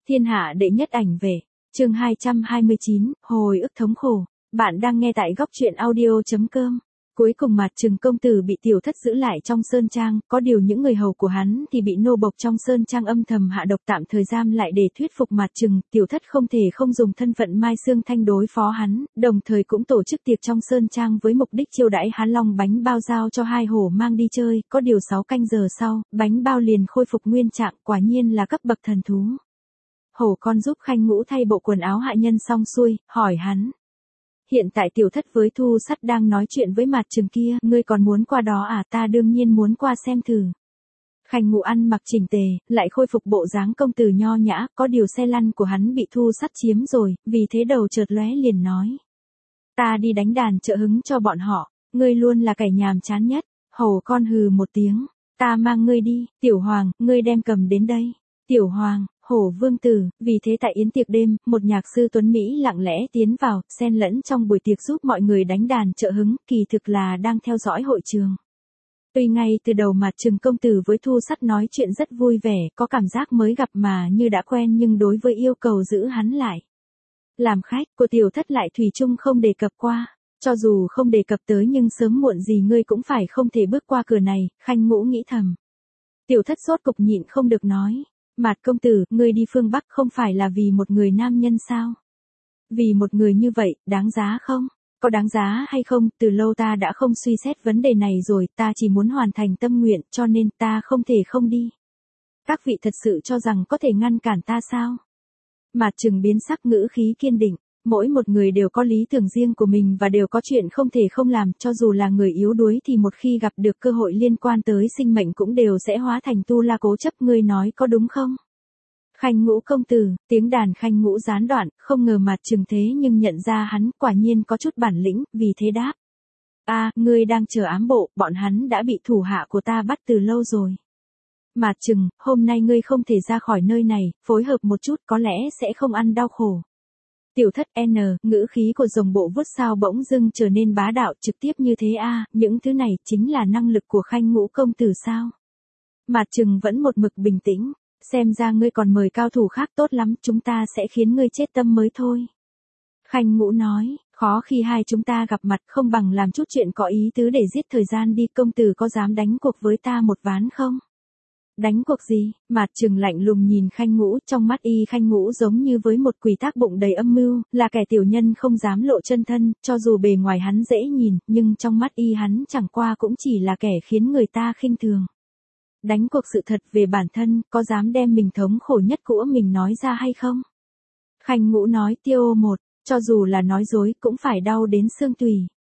Thiên hạ đệ nhất ảnh vệ, chương 229, hồi ức thống khổ. Bạn đang nghe tại góc truyện audio.com. Cuối cùng Mạt Trừng công tử bị Tiểu Thất giữ lại trong sơn trang, có điều những người hầu của hắn thì bị nô bộc trong sơn trang âm thầm hạ độc tạm thời giam lại để thuyết phục Mạt Trừng. Tiểu Thất không thể không dùng thân phận Mai Xương Thanh đối phó hắn, đồng thời cũng tổ chức tiệc trong sơn trang với mục đích chiêu đãi hắn long bánh bao giao cho hai hổ mang đi chơi. Có điều 6 canh giờ sau, bánh bao liền khôi phục nguyên trạng, quả nhiên là cấp bậc thần thú. Hổ con giúp Khanh Ngũ thay bộ quần áo hạ nhân xong xuôi, hỏi hắn. Hiện tại Tiểu Thất với Thu Sắt đang nói chuyện với Mạt Trừng kia, ngươi còn muốn qua đó à? Ta đương nhiên muốn qua xem thử. Khanh Ngũ ăn mặc chỉnh tề, lại khôi phục bộ dáng công tử nho nhã, có điều xe lăn của hắn bị Thu Sắt chiếm rồi, vì thế đầu chợt lóe liền nói. Ta đi đánh đàn trợ hứng cho bọn họ, ngươi luôn là kẻ nhàm chán nhất. Hổ con hừ một tiếng, ta mang ngươi đi, Tiểu Hoàng, ngươi đem cầm đến đây. Tiểu Hoàng, Hổ vương tử, vì thế tại yến tiệc đêm, một nhạc sư tuấn Mỹ lặng lẽ tiến vào, xen lẫn trong buổi tiệc giúp mọi người đánh đàn trợ hứng, kỳ thực là đang theo dõi hội trường. Tuy ngay từ đầu Mạt Trừng công tử với Thu Sắt nói chuyện rất vui vẻ, có cảm giác mới gặp mà như đã quen, nhưng đối với yêu cầu giữ hắn lại làm khách của Tiểu Thất lại thủy chung không đề cập qua. Cho dù không đề cập tới nhưng sớm muộn gì ngươi cũng phải không thể bước qua cửa này, Khanh Ngũ nghĩ thầm. Tiểu Thất sốt cục nhịn không được nói. Mạt công tử, ngươi đi phương Bắc không phải là vì một người nam nhân sao? Vì một người như vậy, đáng giá không? Có đáng giá hay không, từ lâu ta đã không suy xét vấn đề này rồi, ta chỉ muốn hoàn thành tâm nguyện, cho nên ta không thể không đi. Các vị thật sự cho rằng có thể ngăn cản ta sao? Mạt Trừng biến sắc, ngữ khí kiên định. Mỗi một người đều có lý tưởng riêng của mình và đều có chuyện không thể không làm, cho dù là người yếu đuối thì một khi gặp được cơ hội liên quan tới sinh mệnh cũng đều sẽ hóa thành tu la cố chấp, ngươi nói có đúng không? Khanh Ngũ công tử, tiếng đàn Khanh Ngũ gián đoạn, không ngờ Mạt Trừng thế nhưng nhận ra hắn, quả nhiên có chút bản lĩnh, vì thế đáp. Ngươi đang chờ ám bộ, bọn hắn đã bị thủ hạ của ta bắt từ lâu rồi. Mạt Trừng, hôm nay ngươi không thể ra khỏi nơi này, phối hợp một chút có lẽ sẽ không ăn đau khổ. Tiểu Thất ngữ khí của rồng bộ vuốt sao bỗng dưng trở nên bá đạo, trực tiếp như thế những thứ này chính là năng lực của Khanh Ngũ công tử sao? Mạt Trừng vẫn một mực bình tĩnh, xem ra ngươi còn mời cao thủ khác, tốt lắm, chúng ta sẽ khiến ngươi chết tâm mới thôi. Khanh Ngũ nói, khó khi hai chúng ta gặp mặt, không bằng làm chút chuyện có ý tứ để giết thời gian đi. Công tử có dám đánh cuộc với ta một ván không? Đánh cuộc gì? Mạt Trừng lạnh lùng nhìn Khanh Ngũ, trong mắt y Khanh Ngũ giống như với một quỷ tác bụng đầy âm mưu, là kẻ tiểu nhân không dám lộ chân thân, cho dù bề ngoài hắn dễ nhìn, nhưng trong mắt y hắn chẳng qua cũng chỉ là kẻ khiến người ta khinh thường. Đánh cuộc sự thật về bản thân, có dám đem mình thống khổ nhất của mình nói ra hay không? Khanh Ngũ nói tiêu một, cho dù là nói dối cũng phải đau đến xương tủy.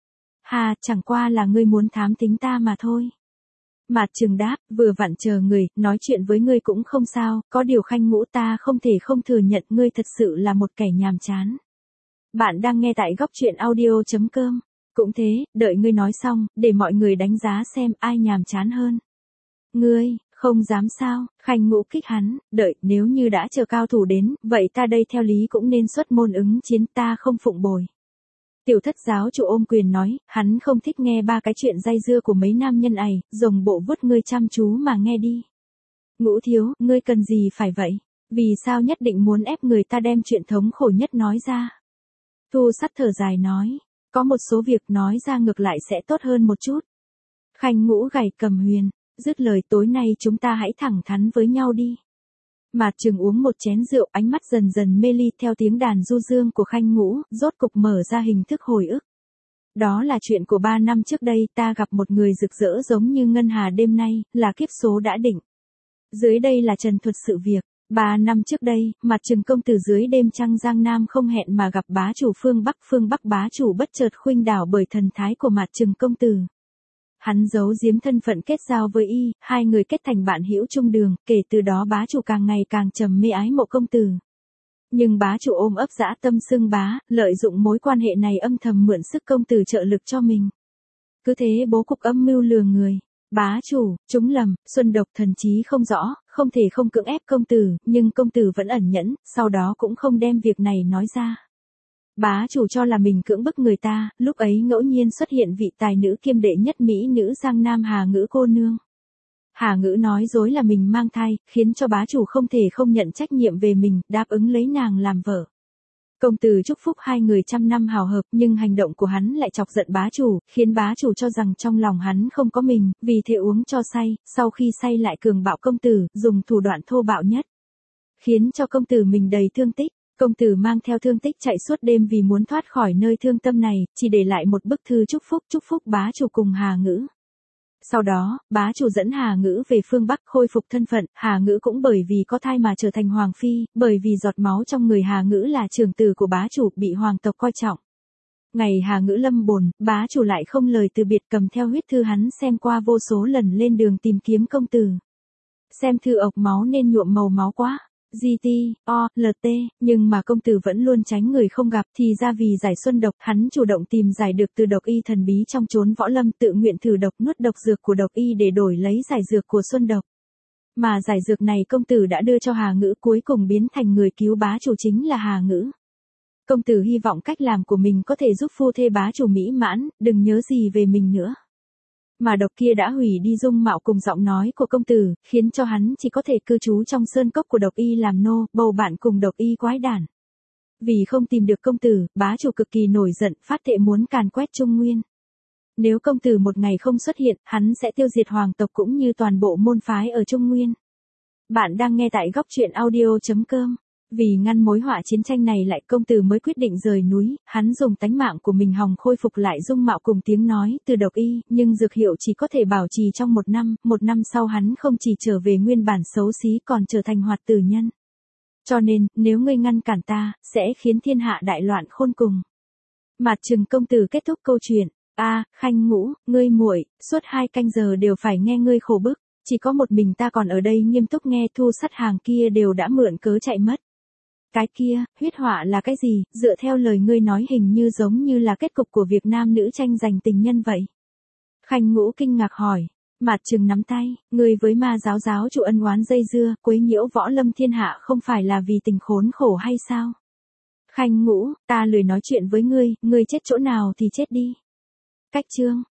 Chẳng qua là ngươi muốn thám tính ta mà thôi. Mạt Trừng đáp, vừa vặn chờ người, nói chuyện với ngươi cũng không sao, có điều Khanh Ngũ ta không thể không thừa nhận ngươi thật sự là một kẻ nhàm chán. Bạn đang nghe tại góc truyện audio.com. Cũng thế, đợi ngươi nói xong, để mọi người đánh giá xem ai nhàm chán hơn. Ngươi, không dám sao? Khanh Ngũ kích hắn, đợi, nếu như đã chờ cao thủ đến, vậy ta đây theo lý cũng nên xuất môn ứng chiến, ta không phụng bồi. Tiểu Thất giáo chủ ôm quyền nói, hắn không thích nghe ba cái chuyện dây dưa của mấy nam nhân ấy, rồng bộ vuốt, ngươi chăm chú mà nghe đi. Ngũ thiếu, ngươi cần gì phải vậy? Vì sao nhất định muốn ép người ta đem chuyện thống khổ nhất nói ra? Thu Sắt thở dài nói, có một số việc nói ra ngược lại sẽ tốt hơn một chút. Khanh Ngũ gảy cầm huyền, dứt lời, tối nay chúng ta hãy thẳng thắn với nhau đi. Mạt Trừng uống một chén rượu, ánh mắt dần dần mê ly, theo tiếng đàn du dương của Khanh Ngũ, rốt cục mở ra hình thức hồi ức. Đó là chuyện của 3 năm trước đây, ta gặp một người rực rỡ giống như ngân hà đêm nay, là kiếp số đã định. Dưới đây là trần thuật sự việc. 3 năm trước đây, Mạt Trừng công tử dưới đêm trăng Giang Nam không hẹn mà gặp bá chủ phương Bắc bá chủ bất chợt khuynh đảo bởi thần thái của Mạt Trừng công tử. Hắn giấu giếm thân phận kết giao với y, hai người kết thành bạn hữu chung đường, kể từ đó bá chủ càng ngày càng trầm mê ái mộ công tử. Nhưng bá chủ ôm ấp dã tâm xưng bá, lợi dụng mối quan hệ này âm thầm mượn sức công tử trợ lực cho mình. Cứ thế bố cục âm mưu lừa người. Bá chủ, trúng lầm, xuân độc thần trí không rõ, không thể không cưỡng ép công tử, nhưng công tử vẫn ẩn nhẫn, sau đó cũng không đem việc này nói ra. Bá chủ cho là mình cưỡng bức người ta, lúc ấy ngẫu nhiên xuất hiện vị tài nữ kiêm đệ nhất mỹ nữ Giang Nam Hà Ngữ cô nương. Hà Ngữ nói dối là mình mang thai, khiến cho bá chủ không thể không nhận trách nhiệm về mình, đáp ứng lấy nàng làm vợ. Công tử chúc phúc hai người trăm năm hào hợp, nhưng hành động của hắn lại chọc giận bá chủ, khiến bá chủ cho rằng trong lòng hắn không có mình, vì thế uống cho say, sau khi say lại cường bạo công tử, dùng thủ đoạn thô bạo nhất. Khiến cho công tử mình đầy thương tích. Công tử mang theo thương tích chạy suốt đêm vì muốn thoát khỏi nơi thương tâm này, chỉ để lại một bức thư chúc phúc bá chủ cùng Hà Ngữ. Sau đó, bá chủ dẫn Hà Ngữ về phương Bắc khôi phục thân phận, Hà Ngữ cũng bởi vì có thai mà trở thành hoàng phi, bởi vì giọt máu trong người Hà Ngữ là trưởng tử của bá chủ bị hoàng tộc coi trọng. Ngày Hà Ngữ lâm bồn, bá chủ lại không lời từ biệt cầm theo huyết thư hắn xem qua vô số lần lên đường tìm kiếm công tử. Xem thư ộc máu nên nhuộm màu máu quá. GT, nhưng mà công tử vẫn luôn tránh người không gặp, thì ra vì giải xuân độc, hắn chủ động tìm giải được từ độc y thần bí trong chốn võ lâm, tự nguyện thử độc nuốt độc dược của độc y để đổi lấy giải dược của xuân độc. Mà giải dược này công tử đã đưa cho Hà Ngữ, cuối cùng biến thành người cứu bá chủ chính là Hà Ngữ. Công tử hy vọng cách làm của mình có thể giúp phu thê bá chủ mỹ mãn, đừng nhớ gì về mình nữa. Mà độc kia đã hủy đi dung mạo cùng giọng nói của công tử, khiến cho hắn chỉ có thể cư trú trong sơn cốc của độc y làm nô, bầu bạn cùng độc y quái đản. Vì không tìm được công tử, bá chủ cực kỳ nổi giận, phát thệ muốn càn quét Trung Nguyên. Nếu công tử một ngày không xuất hiện, hắn sẽ tiêu diệt hoàng tộc cũng như toàn bộ môn phái ở Trung Nguyên. Bạn đang nghe tại góc truyện audio.com. Vì ngăn mối họa chiến tranh này lại, công tử mới quyết định rời núi, hắn dùng tánh mạng của mình hòng khôi phục lại dung mạo cùng tiếng nói từ độc y, nhưng dược hiệu chỉ có thể bảo trì trong một năm sau hắn không chỉ trở về nguyên bản xấu xí còn trở thành hoạt tử nhân. Cho nên, nếu ngươi ngăn cản ta, sẽ khiến thiên hạ đại loạn khôn cùng. Mạt Trừng công tử kết thúc câu chuyện. Khanh Ngũ, ngươi muội, suốt 2 canh giờ đều phải nghe ngươi khổ bức, chỉ có một mình ta còn ở đây nghiêm túc nghe, Thu Sắt hàng kia đều đã mượn cớ chạy mất. Cái kia, huyết họa là cái gì, dựa theo lời ngươi nói hình như giống như là kết cục của việc nam nữ tranh giành tình nhân vậy. Khanh Ngũ kinh ngạc hỏi. Mạt Trừng nắm tay, ngươi với ma giáo chủ ân oán dây dưa, quấy nhiễu võ lâm thiên hạ không phải là vì tình khốn khổ hay sao? Khanh Ngũ, ta lười nói chuyện với ngươi chết chỗ nào thì chết đi. Cách chương.